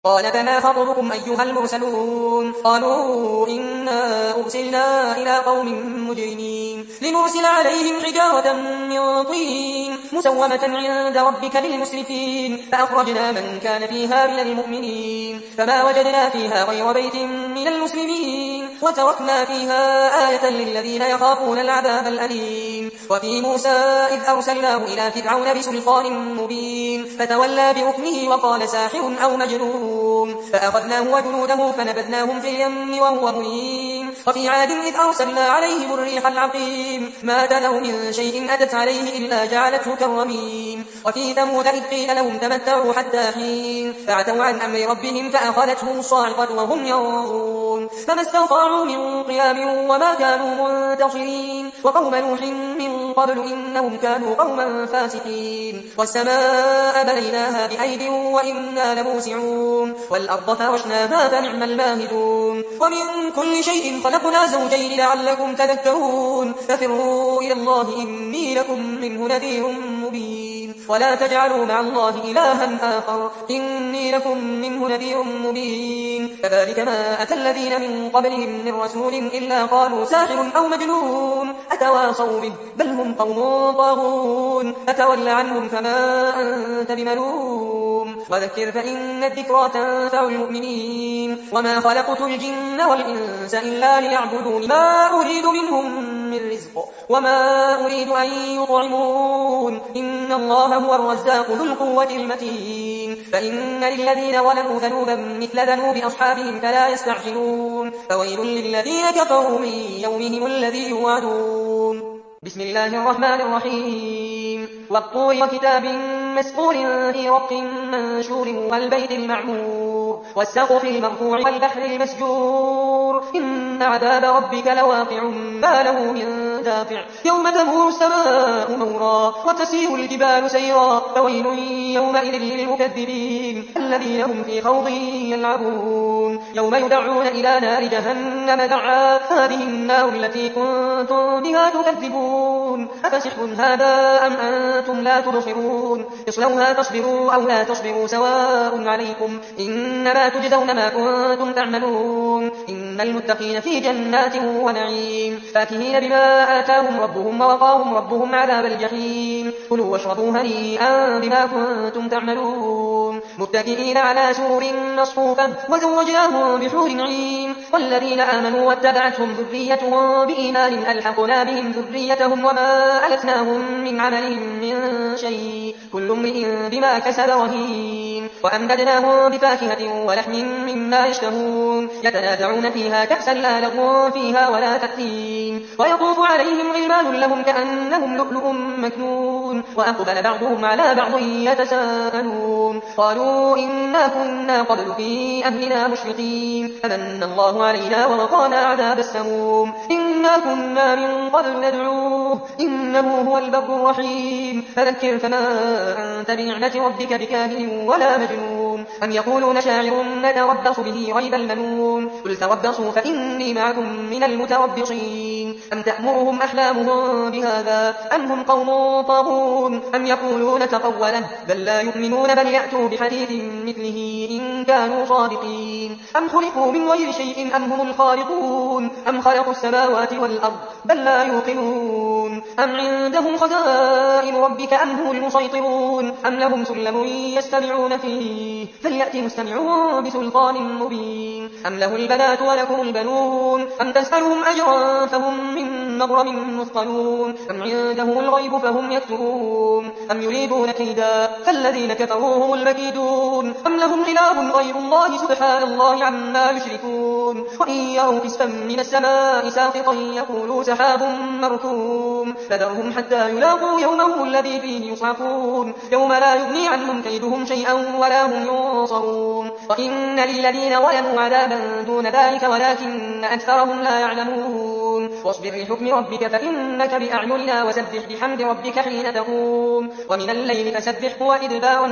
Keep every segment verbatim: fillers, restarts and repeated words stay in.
قال فما خطبكم أيها المرسلون قالوا إنا أرسلنا إلى قوم مجرمين لنرسل عليهم حجارة من طين مسومة عند ربك للمسرفين فأخرجنا من كان فيها من المؤمنين فما وجدنا فيها غير بيت من المسلمين وتركنا فيها آية للذين يخافون العذاب الأليم وفي موسى إذ أرسلناه إلى فرعون بسلطان مبين فتولى بركنه وقال ساحر أو مجنون فأخذناه وجنوده فنبذناهم في اليم وهو مليم وفي عاد إذ أرسلنا عليهم الريح العقيم ما تذر من شيء أتت عليه إلا جعلته كالرميم وفي ثمود إذ قيل لهم تمتعوا حتى حين فعتوا عن أمر ربهم فأخذتهم الصاعقة وهم ينظرون فما استطاعوا من قيام وما كانوا منتصرين وقوم نوح من قبل إنهم كانوا قوما فاسقين والسماء بنيناها بأيد وإنا لموسعون والأرض فرشناها فنعم الماهدون ومن كل شيء خلقنا زوجين لعلكم تذكرون ففروا إلى الله إني لكم منه نذير مبين ولا تجعلوا مع الله إلها آخر إني لكم منه نذير مبين كذلك ما أتى الذين من قبلهم من رسول إلا قالوا ساحر أو مجنون أتواصوا به بل هم قوم طاغون فتول عنهم فما أنت بملوم وذكر فإن الذكرى تنفع المؤمنين وما خلقت الجن والإنس إلا ليعبدون ما أريد منهم من رزق وما أريد أن يطعمون إن الله هو الرزاق ذو القوة المتين فإن للذين ظلموا ذنوبا مثل ذنوب أصحابهم فلا يستعجلون فويل للذين كفروا من يومهم الذي يوعدون بسم الله الرحمن الرحيم والطور وكتاب مسطور في رق منشور والبيت المعمور والسقف المرفوع والبحر المسجور إن عذاب ربك لواقع ما له من دافع يوم تمور السماء مورا وتسير الجبال سيرا فويل يومئذ للمكذبين الذين هم في خوض يلعبون يوم يدعون إلى نار جهنم دعا هذه النار التي كنتم بها تكذبون أفسحر هذا أم أنتم لا تبصرون اصلوها تصبروا أو لا تصبروا سواء عليكم إنما تجزون ما كنتم تعملون إن المتقين في جنات ونعيم فاكهين بما آتاهم ربهم ووقاهم ربهم عذاب الجحيم كلوا واشربوا هنيئا بما كنتم تعملون متكئين على سرر مصفوفة وزوجناهم بحور عين والذين آمنوا واتبعتهم ذريتهم بإيمان ألحقنا بهم ذريتهم وما ألتناهم من عملهم من شيء كل امرئ بما كسب رهين وأمددناهم بفاكهة ولحم مما يشتهون يتنازعون فيها كأسا لا لغو فيها ولا تأثيم ويطوف عليهم غلمان لهم كأنهم لؤلؤ مكنون وأقبل بعضهم على بعض يتساءلون قالوا إنا كنا قبل في أهلنا مشفقين فمن الله علينا ووقانا عذاب السموم إنا كنا من قبل ندعوه إنه هو البر الرحيم فذكر فما أنت بنعمة ربك بكاهن ولا مجنون أم يقولون شاعر نتربص به ريب المنون قل تربصوا فإني معكم من المتربصين أم تأمرهم أحلامهم بهذا أم هم قوم طاغون أم يقولون تقوله بل لا يؤمنون بل يأتوا بحديث مثله إن كانوا صادقين أم خلقوا من غير شيء أم هم الخالقون أم خلقوا السماوات والأرض بل لا يوقنون أم عندهم خزائن ربك أم هم المسيطرون أم لهم سلم يستمعون فيه فليأت مستمعون بسلطان مبين أم له البنات ولكم البنون أم تسألهم أجرا فهم من مغرم مثقلون أم عندهم الغيب فهم يكتبون أم يريدون كيدا فالذين كفروا هم المكيدون أم لهم إله غير الله سبحان الله عما يشركون وإن يروا كسفا من السماء ساقطا يقولوا سحاب مركوم فذرهم حتى يلاقوا يومهم الذي فيه يصعقون يوم لا يغني عنهم كيدهم شيئا ولا هم ينصرون وإن للذين ظلموا عذابا دون ذلك ولكن أكثرهم لا يعلمون واصبر لحكم ربك فإنك بأعيننا وسبح بحمد ربك حين تقوم ومن الليل فسبحه وإدبار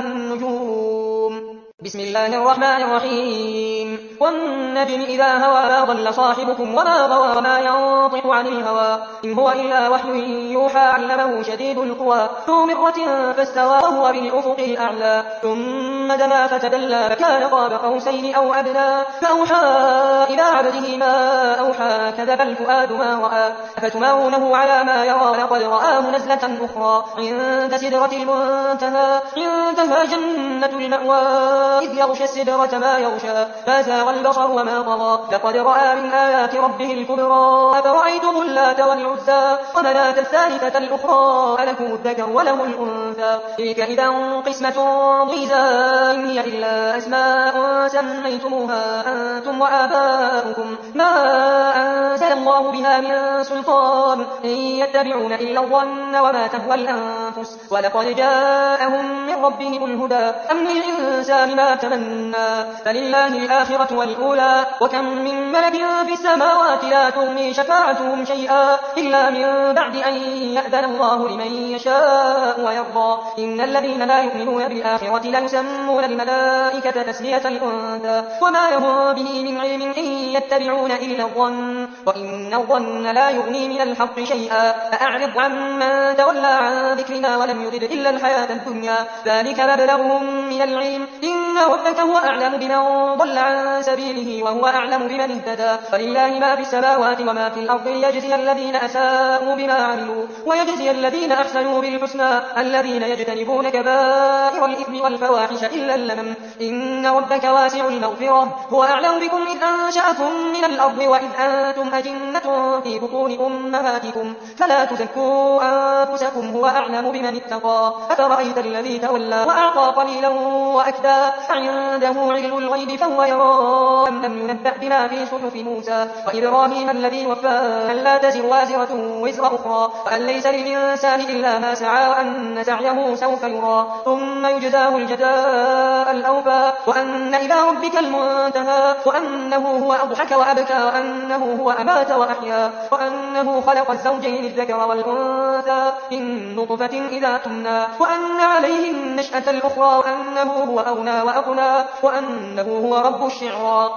النجوم بسم الله الرحمن الرحيم والنجم إذا هوى ما ضل صاحبكم وما غوى وما ينطق عن الهوى إن هو إلا وحي يوحى علمه شديد القوى ذو مرة فاستوى وهو بالأفق الأعلى ثم ثم دنا فتدلى فكان قاب قوسين أو أدنى فأوحى إلى عبده ما أوحى كذب الفؤاد ما رأى أفتمارونه على ما يرى لقد رآه نزلة أخرى عند سدرة المنتهى عندها جنة المأوى إذ يغشى السدرة ما يغشى ما زاغ البصر وما طغى لقد رأى من آيات ربه الكبرى أفرأيتم اللات والعزى ومناة الثالثة الأخرى ألكم الذكر وله الأنثى تلك إذا قسمة ضيزى إن هي إلا أسماء سميتموها أنتم وآباؤكم ما أنزل الله بها من سلطان إن يتبعون إلا الظن وما تهوى الأنفس ولقد جاءهم من ربهم الهدى أم للإنسان ما تمنى فلله الآخرة والأولى وكم من ملك في السماوات لا تغني شفاعتهم شيئا إلا من بعد أن يأذن الله لمن يشاء ويرضى إن الذين لا يؤمنون بالآخرة ليسمون الملائكة تسمية الأنثى وما لهم به من علم إن يتبعون إلا الظن وإن الظن لا يغني من الحق شيئا فأعرض عن من تولى عن ذكرنا ولم يرد إلا الحياة الدنيا ذلك مبلغهم من العلم إن ربك هو أعلم بمن ضل عن سبيله وهو أعلم بمن اهتدى ولله ما في السماوات وما في الأرض ليجزي الذين أساءوا بما عملوا ويجزي الذين أحسنوا بالحسنى الذين يجتنبون كبائر الإثم والفواحش إلا اللمم إن ربك واسع المغفرة هو أعلم بكم إذ أنشأكم من الأرض وإذ أنتم أجنة في بطون أمهاتكم فلا تزكوا أنفسكم هو أعلم بمن اتقى أفرأيت الذي تولى وأعطى قليلا وأكدى عنده علم الغيب فهو يرى أم لم ينبأ بما في صحف موسى وإبراهيم الذي وفى أن لا تزر وازرة وزر أخرى وأن ليس للإنسان إلا ما سعى وأن سعيه سوف يرى ثم يجزاه الجزاء الأوفى وأن إلى ربك المنتهى وأنه هو أضحك وأبكى وأنه هو أمات وأحيا وأنه خلق الزوجين الذكر والأنثى من نطفة إذا تمنى وأن عليه النشأة الأخرى وأنه هو أغنى وأقنى وأنه هو رب الشعرى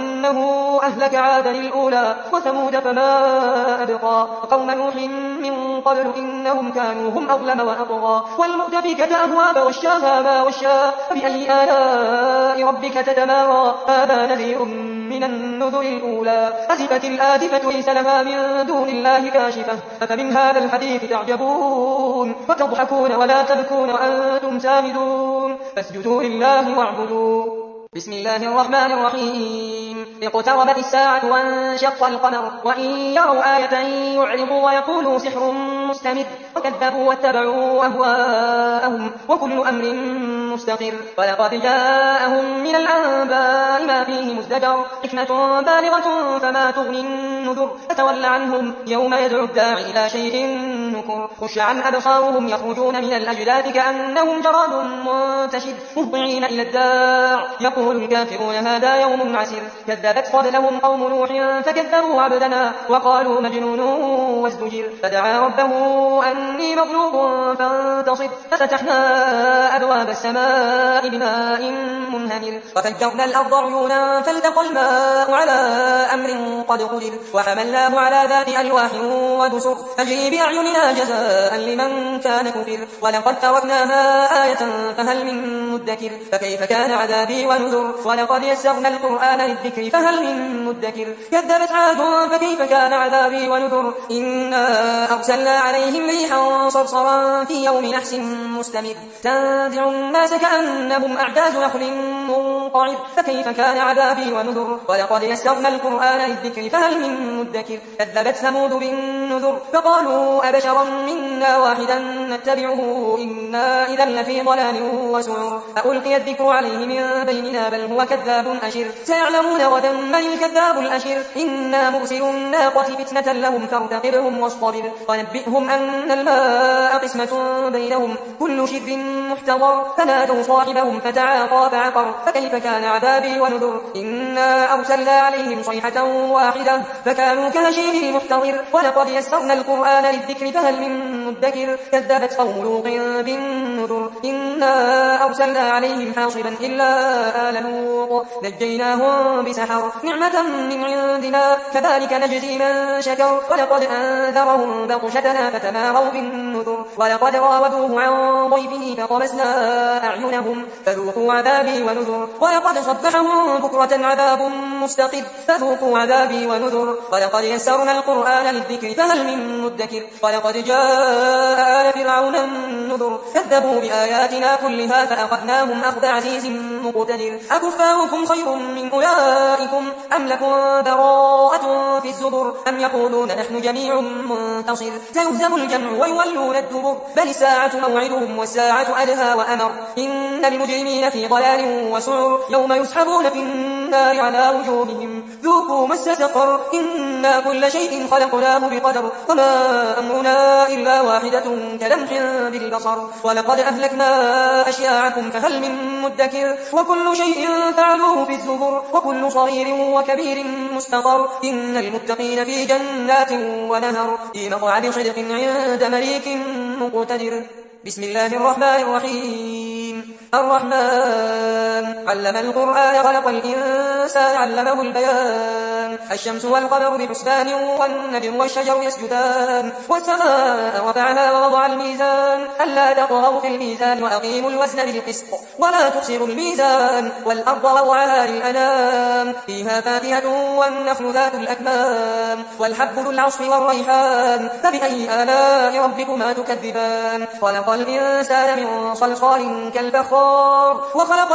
وأنه أهلك عادا الأولى وثمود فما أبقى وقوم نوح من قبل إنهم كانوا هم أظلم وأطغى والمؤتفكة أهواب والشاها ما والشا فبأي آلاء ربك تتمارى هذا نذير من النذر الأولى أزفت الآزفة ليس لها من دون الله كاشفة أفمن هذا الحديث تعجبون وتضحكون ولا تبكون وأنتم سامدون فاسجدوا لله واعبدوا بسم الله الرحمن الرحيم اقتربت الساعة وانشق القمر وإن يروا آية يعرضوا ويقولوا سحر مستمر وكذبوا واتبعوا أهواءهم وكل أمر مستقر ولقد جاءهم من الأنباء ما فيه مزدجر حكمة بالغة فما تغني النذر فتول عنهم يوم يدعو الداعي إلى شيء نكر خش عن أبصارهم يخرجون من الأجداث كأنهم جراد منتشر مهطعين إلى الداع يقول الكافرون هذا يوم عسير كذبت قبلهم قوم نوح فكذبوا عبدنا وقالوا مجنون وازدجر فدعا ربه أني مغلوب فانتصر ففتحنا أبواب السماء بماء منهمر وفجرنا الأرض عيونا فالتقى الماء على أمر قد قدر وحملناه على ذات ألواح ودسر تجري بأعيننا جزاء لمن كان كفر ولقد تركناها آية فهل من مدكر فكيف كان عذابي ونذر ولقد يسرنا القرآن للذكر فهل من مدكر كذبت عاد فكيف كان عذابي ونذر إنا أرسلنا عليهم ريحا صرصرا في يوم نحس مستمر تنزع الناس كأنهم أعجاز نخل منقعر فكيف كان عذابي ونذر ولقد يسرنا القرآن للذكر فهل من مدكر كذبت ثمود بالنذر فقالوا أبشرا منا واحدا نتبعه إنا إذا لفي ضلال وسعر فألقي الذكر عليه من بيننا بل هو كذاب أشر سيعلمون غدا من الكذاب الأشر إنا مرسل الناقة فتنة لهم فارتقبهم واصطبر ونبئهم أن الماء قسمة بينهم كل شر محتضر فنادوا صاحبهم فتعاطى فعقر فكيف كان عذابي ونذر ونذر إنا أرسلنا عليهم صيحة واحدة فكانوا كهشيم المحتضر ولقد يسرنا القرآن للذكر فهل من مدكر كذبت قوم لوط بالنذر إنا أرسلنا عليهم حاصبا إلا آل لوط نجيناهم بسحر نعمة من عندنا كذلك نجزي من شكر ولقد أنذرهم بطشتنا فتماروا بالنذر ولقد راودوه عن ضيفه فطمسنا أعينهم فذوقوا عذابي ونذر ولقد صبحهم بكرة عذاب مستقر فذوقوا عذابي ونذر ولقد يسرنا القرآن للذكر فهل من مدكر ولقد جاء آل فرعون النذر كذبوا بآياتنا كلها فأخذناهم أخذ عزيز مقتدر أكفاركم خير من أولئكم أم لكم براءة في الزبر أم يقولون نحن جميع منتصر سيهزم الجمع ويولون الدبر بل الساعة موعدهم والساعة أدهى وأمر إن المجرمين في ضلال وسعر يوم يسحبون في النار على وجوههم ذوقوا مس سقر إنا كل شيء خلقناه بقدر وما أمرنا إلا واحدة كلمح بالبصر ولقد أهلكنا أشياعكم فهل من مدكر وكل شيء فعلوه في الزبر وكل صغير وكبير مستقر إن المتقين في جنات ونهر في مقعد صدق عند مليك مقتدر بسم الله الرحمن الرحيم الرحمن علم القرآن خلق الإنسان علمه البيان الشمس والقمر بحسبان والنجم والشجر يسجدان والسماء رفعها ووضع الميزان ألا تطغوا في الميزان وأقيموا الوزن بالقسط ولا تخسروا الميزان والأرض وضعها للأنام فيها فاكهة والنخل ذات الأكمام والحب ذو العصف والريحان فبأي آلاء ربكما تكذبان خلق الإنسان من صلصال كالفخار وخلق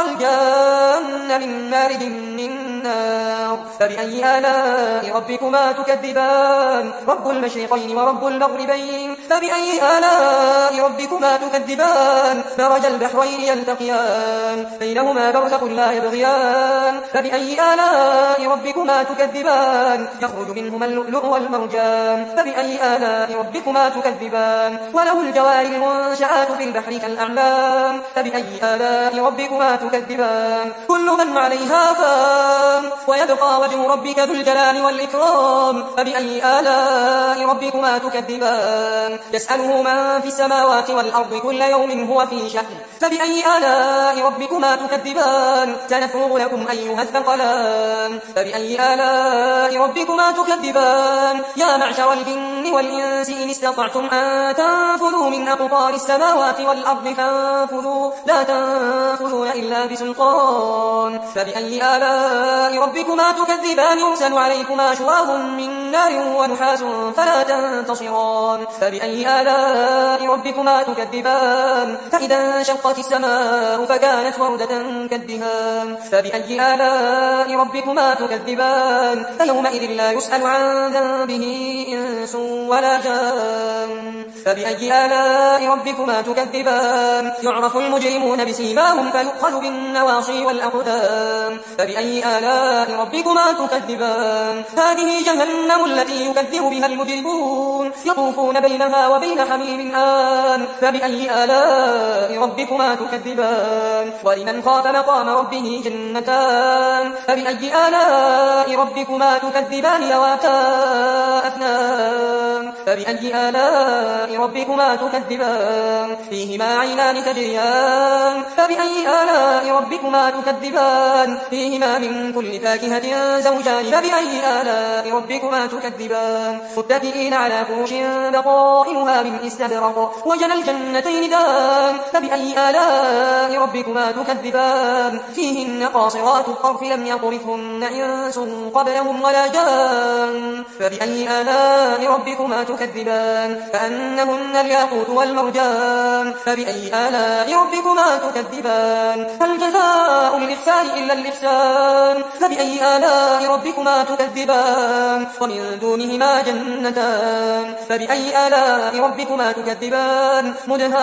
الجان من مارد من نار فبأي آلاء ربكما تكذبان رب المشرقين ورب المغربين فبأي آلاء ربكما تكذبان مرج البحرين يلتقيان بينهما برزخ لا يبغيان فبأي آلاء ربكما تكذبان يخرج منهما اللؤلؤ والمرجان فبأي آلاء ربكما تكذبان وله الجوار المنشآت في البحر كالأعلام فبأي آلاء ربكما تكذبان كل من عليها فان ويبقى وجه ربك ذو الجلال والإكرام فبأي آلاء ربكما تكذبان يسأله من في السماوات والأرض كل يوم هو في شأن فبأي آلاء ربكما تكذبان سنفرغ لكم أيها الثقلان فبأي آلاء ربكما تكذبان يا معشر الجن والإنس إن استطعتم أن تنفذوا من أقطار السماوات والأرض فانفذوا لا تنفذون إلا بسلطان فبأي آلاء ربكما تكذبان يرسل عليكما شواظ من نار ونحاس فلا تنتصران فبأي آلاء ربكما تكذبان فإذا انشقت السماء فكانت وردة كالدهان فبأي آلاء ربكما تكذبان فيومئذ لا يسأل عن ذنبه إنس ولا جان فبأي آلاء ربكما تكذبان يعرف المجرمون بسيماهم فيؤخذ بالنواصي والأقدام فبأي آلاء ربكما تكذبان هذه جهنم التي يكذب بها المجرمون يطوفون بينها وبين حميم آن فبأي آلاء ربكما تكذبان ولمن خاف مقام ربه جنتان فبأي آلاء ربكما تكذبان ذواتا أفنان فبأي آلاء ربكما تكذبان فيهما عينان تجريان فبأي آلاء ربكما تكذبان فيهما من كل فاكهة زوجان فبأي آلاء ربكما تكذبان متكئين على فرش بطائنها من استبرق وجنى الجنتين دان فبأي آلاء ربكما تكذبان فيهن قاصرات الطرف لم يطرفهن إنس قبلهم ولا جان فبأي آلاء ربكما تكذبان كأنهن الياقوت والمرجان فبأي آلاء ربكما تكذبان هل جزاء الإحسان إلا الإحسان فبأي فبأي آلاء ربكما تكذبان ومن دونهما جنتان فبأي آلاء ربكما تكذبان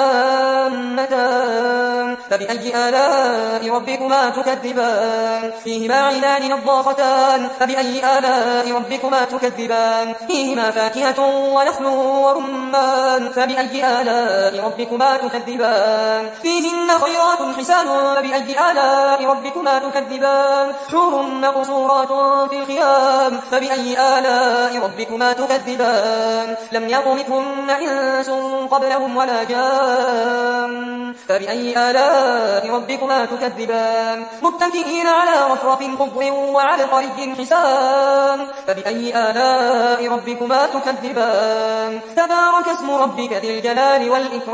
مدهامتان فبأي آلاء ربكما تكذبان فيهما عينان نضاختان فبأي آلاء ربكما تكذبان فيهما فاكهة ونخل ورمان فبأي آلاء ربكما تكذبان فيهن خيرات حسان فبأي آلاء ربكما تكذبان حور مقصورات في الخيام فبأي آلاء ربكما تكذبان لم يطمثهن إنس قبلهم ولا جان فبأي آلاء ربكما تكذبان متكئين على رفرف خضر وعبقري حسان فبأي آلاء ربكما تكذبان تبارك اسم ربك ذي الجلال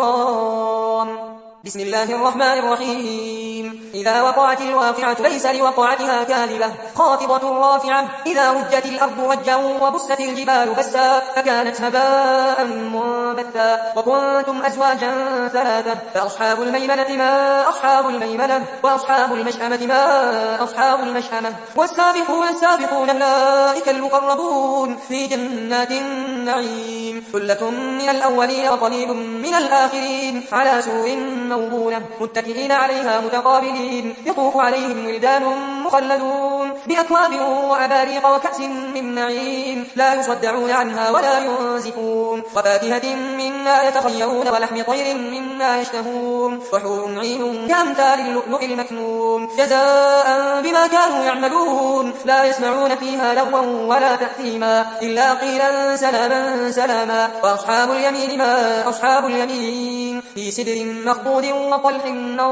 والإكرام بسم الله الرحمن الرحيم إذا وقعت الواقعة ليس لوقعتها كاذبة خافضة رافعة إذا رجت الأرض رجا وبست الجبال بسا فكانت هباء منبثا وكنتم أزواجا ثلاثة فأصحاب الميمنة ما أصحاب الميمنة وأصحاب المشأمة ما أصحاب المشأمة والسابقون السابقون أولئك المقربون في جنات النعيم ثلة من الأولين وقليل من الآخرين على سور موضونة متكئين عليها متقابلين يطوف عليهم ولدان مخلدون بأكواب وأباريق وكأس من معين لا يصدعون عنها ولا ينزفون وفاكهة مما يتخيرون ولحم طير مما يشتهون وحور عين كأمثال اللؤلؤ المكنون جزاء بما كانوا يعملون لا يسمعون فيها لغوا ولا تأثيما إلا قيلا سلاما سلاما وأصحاب اليمين ما أصحاب اليمين في سدر مخضود وطلح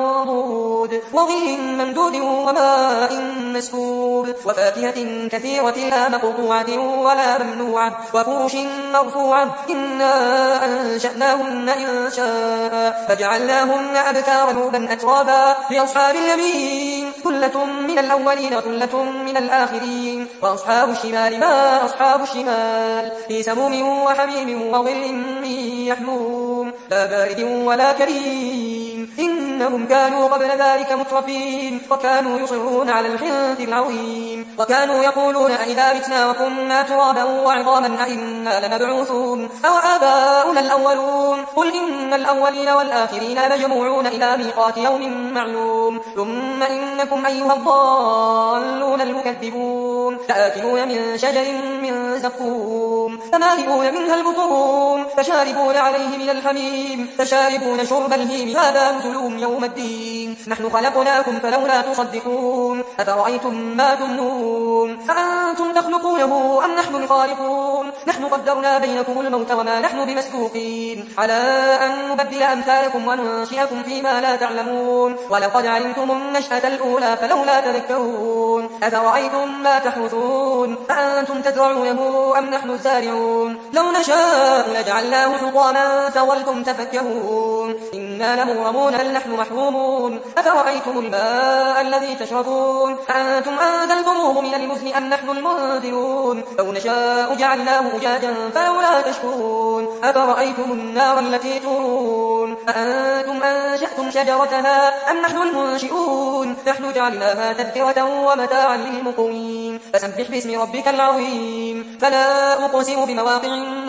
منضود وظل ممدود وماء مسكوب وفاكهة كثيرة لا مقطوعة ولا ممنوعة وفرش مرفوعة إنا أنشأناهن إن شاء فجعلناهن أبكارا عربا أترابا لأصحاب اليمين ثلة من الأولين وثلة من الآخرين وأصحاب الشمال ما أصحاب الشمال في سموم وحميم وظل من يحموم لا بارد ولا كريم إنهم كانوا قبل ذلك مترفين وكانوا يصرون على الحنث العظيم وكانوا يقولون أئذا متنا وكنا ترابا وعظاما أئنا لمبعوثون أو آباؤنا الأولون قل إن الأولين والآخرين مجموعون إلى ميقات يوم معلوم ثم إنكم أيها الضالون المكذبون لآكلون من شجر من زقوم فمالئون منها البطون فشاربون عليه من الحميم فشاربون شرب الهيم هذا نزلهم يوم الدين نحن خلقناكم فلولا تصدقون أفرأيتم ما تمنون أأنتم تخلقونه أم نحن الخالقون نحن قدرنا بينكم الموت وما نحن بمسبوقين على أن نبدل أمثالكم وننشئكم فيما لا تعلمون ولقد علمتم النشأة الأولى فلولا تذكرون أفرأيتم ما تحرثون أأنتم تزرعونه أم نحن الزارعون لو نشاء لجعلناه حطاما فظلتم تفكهون إنا لمغرمون بل نحن محرومون أفرأيتم الماء الذي تشربون أأنتم أنزلتموه من المزن أم نحن المنزلون لو نشاء جعلناه أجاجا فلولا تشكرون أفرأيتم النار التي تورون أأنتم أنشأتم شجرتها أم نحن المنشئون نحن جعلناها تذكرة ومتاعا للمقوين فسبح باسم ربك العظيم فلا أقسم بمواقع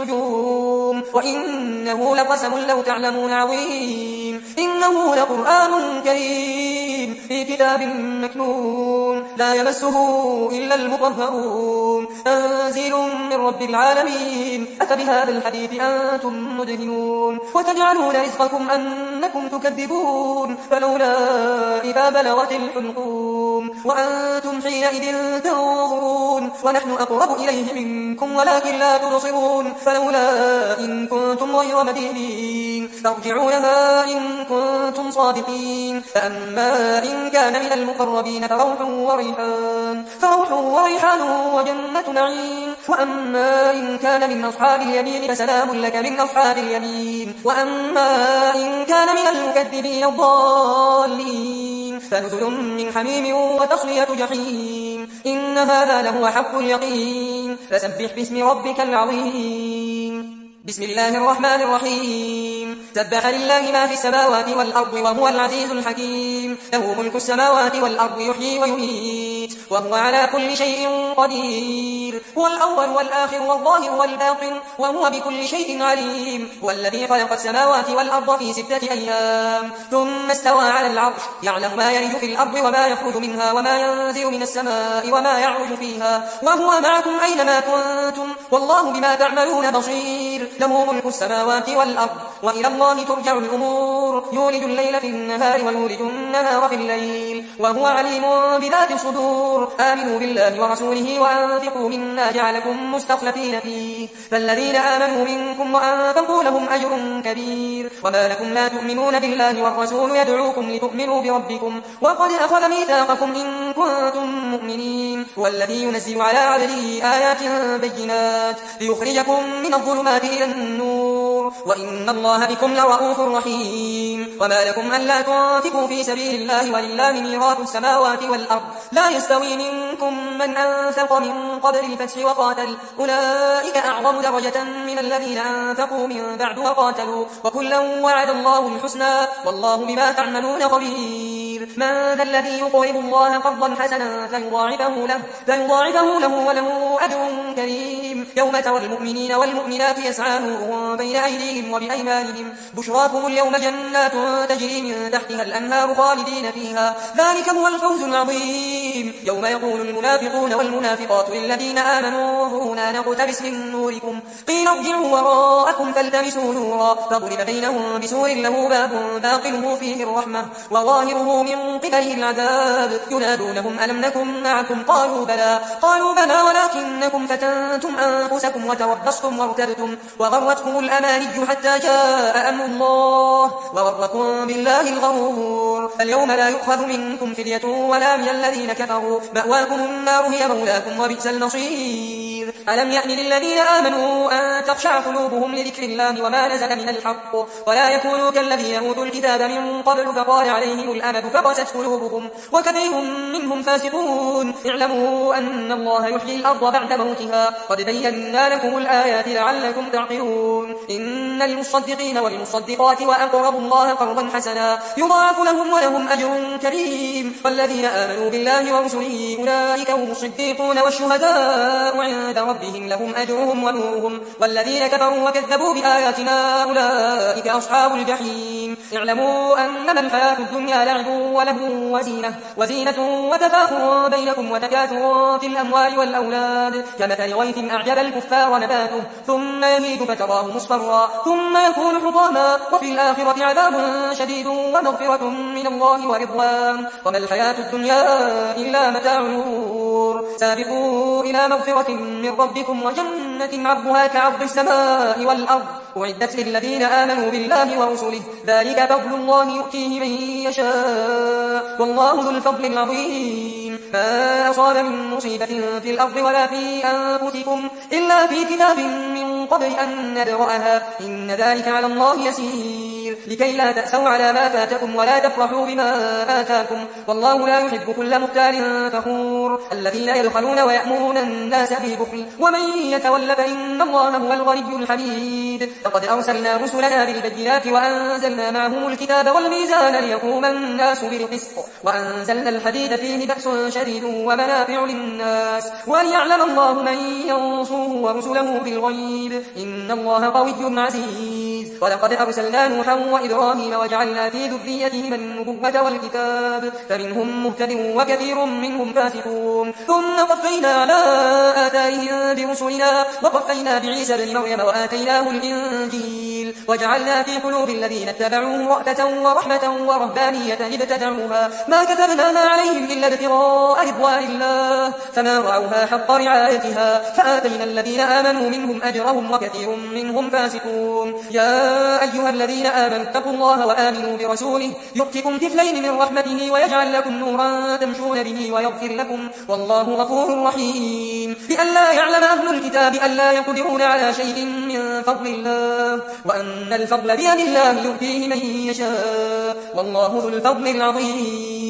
النجوم وإنه لقسم لو تعلمون عظيم إنه لقرآن كريم في كتاب مكنون لا يمسه إلا المطهرون تنزيل من رب العالمين أفبهذا الحديث أنتم مدهنون وتجعلون رزقكم أنكم تكذبون فلولا إذا بلغت الحلقوم وأنتم حينئذ تنظرون ونحن أقرب إليه منكم ولكن لا تبصرون فلولا إن كنتم غير مدينين ترجعونها إن كنتم صادقين فأما إن كان من المقربين فروح وريحان فروح وريحان وجنة نعيم وأما إن كان من أصحاب اليمين فسلام لك من أصحاب اليمين وأما إن كان من المكذبين الضالين فنزل من حميم وتصلية جحيم إن هذا لهو حق اليقين فسبح باسم ربك العظيم بسم الله الرحمن الرحيم سبح لله ما في السماوات والأرض وهو العزيز الحكيم له ملك السماوات والأرض يحيي ويميت وهو على كل شيء قدير. هو الأول والآخر والظاهر والباطن وهو بكل شيء عليم. هو الذي خلق السماوات والأرض في ستة أيام ثم استوى على العرش يعلم ما يلج في الأرض وما يخرج منها وما ينزل من السماء وما يعرج فيها وهو معكم أينما كنتم والله بما تعملون بصير. له ملك السماوات والأرض وإلى الله ترجع الأمور. يولج الليل في النهار ويولج النهار في الليل وهو عليم بذات الصدور. آمنوا بالله ورسوله وأنفقوا مما جعلكم مستخلفين فيه فالذين آمنوا منكم وأنفقوا لهم أجر كبير. وما لكم لا تؤمنون بالله والرسول يدعوكم لتؤمنوا بربكم وقد أخذ ميثاقكم إن كنتم مؤمنين. هو الذي ينزل على عبده آيات بينات ليخرجكم من الظلمات إلى النور وإن الله بكم لرؤوف رحيم. وما لكم ألا تنفقوا في سبيل الله ولله ميراث السماوات والأرض لا يستوي منكم من أنفق من قبل الفتح وقاتل أولئك أعظم درجة من الذين أنفقوا من بعد وقاتلوا وكلا وعد الله الحسنى والله بما تعملون خبير. من ذا الذي يقرض الله قرضا حسنا فيضاعفه له, فيضاعفه له وله أجر كريم. يوم ترى المؤمنين والمؤمنات يسعى نورهم بين أيديهم وبأيمانهم بشراكم اليوم جنات تجري من تحتها الأنهار خالدين فيها ذلك هو الفوز العظيم. يوم يقول المنافقون والمنافقات للذين آمنوا انظرونا نقتبس من نوركم قيل ارجعوا وراءكم فالتمسوا نورا فضرب بينهم بسور له باب باطنه فيه الرحمة وظاهره من قبله العذاب. ينادونهم ألم نكن معكم قالوا بلى قالوا بلى ولكنكم فتنتم أنفسكم وتربصتم وارتبتم وغرتكم الأماني حتى جاء أمر الله وغركم بالله الغرور. اليوم لا يؤخذ منكم فدية ولا من الذين كفروا مأواكم النار هي مولاكم وبئس المصير. ألم يأن للذين آمنوا أن تخشع قلوبهم لذكر الله وما نزل من الحق ولا يكونوا كالذين أوتوا الكتاب من قبل فطال عليهم الأمد فقست قلوبهم وكثير منهم فاسقون. اعلموا أن الله يحيي الأرض بعد موتها قد بينا لكم الآيات لعلكم تعقلون. إن المصدقين والمصدقات وأقرضوا الله قرضا حسنا يضاعف لهم ولهم أجر كريم. والذين آمنوا بالله ورسله أولئك هم الصديقون والشهداء عند ربهم لهم أجرهم ونورهم. والذين كفروا وكذبوا بآياتنا أولئك أصحاب الجحيم. اعلموا أنما الحياة الدنيا لعب وله وزينة وزينة وتفاخر بينكم وتكاثر في الأموال والأولاد كمثل غيث أعجب الكفار نباته ثم يهيج فتراه مصفرا ثم يكون حطاما وفي الآخرة عذاب شديد ومغفرة من الله ورضوان وما الحياة الدنيا إلا متاع الغرور. سابقوا إلى مغفرة من ربكم وجنة عرضها كعرض السماء والأرض أعدت للذين آمنوا بالله ورسله ذلك فضل الله يؤتيه من يشاء والله ذو الفضل العظيم. ما أصاب من مصيبة في الأرض ولا في أنفسكم إلا في كتاب من قبل أن نبرأها إن ذلك على الله يسير لكي لا تأسوا على ما فاتكم ولا تفرحوا بما آتاكم والله لا يحب كل مختال فخور. الذين يبخلون ويأمرون الناس بالبخل ومن يتول فإن الله هو الغني الحميد. لقد أرسلنا رسلنا بالبينات وأنزلنا معهم الكتاب والميزان ليقوم الناس بالقسط وأنزلنا الحديد فيه بأس شديد ومنافع للناس وليعلم الله من ينصره ورسله بالغيب إن الله قوي عزيز. ولقد أرسلنا نوحا وإبراهيم وجعلنا في ذريتهما النبوة والكتاب فمنهم مهتد وكثير منهم فاسقون. ثم قفينا على آثارهم برسلنا وقفينا بعيسى بن مريم وآتيناه الإنجيل وجعلنا في قلوب الذين اتبعوه رأفة ورحمة ورهبانية ابتدعوها ما كتبناها عليهم إلا ابتغاء رضوان الله فما رعوها حق رعايتها فآتينا الذين آمنوا منهم أجرهم وكثير منهم فاسقون. يا أيها الذين آمنوا اتقوا الله وآمنوا برسوله يؤتكم كفلين من رحمته ويجعل لكم نورا تمشون به ويغفر لكم والله غفور رحيم. لئلا يعلم أهل الكتاب ألا يقدرون على شيء من فضل الله وأن الفضل بيد الله يؤتيه من يشاء والله ذو الفضل العظيم.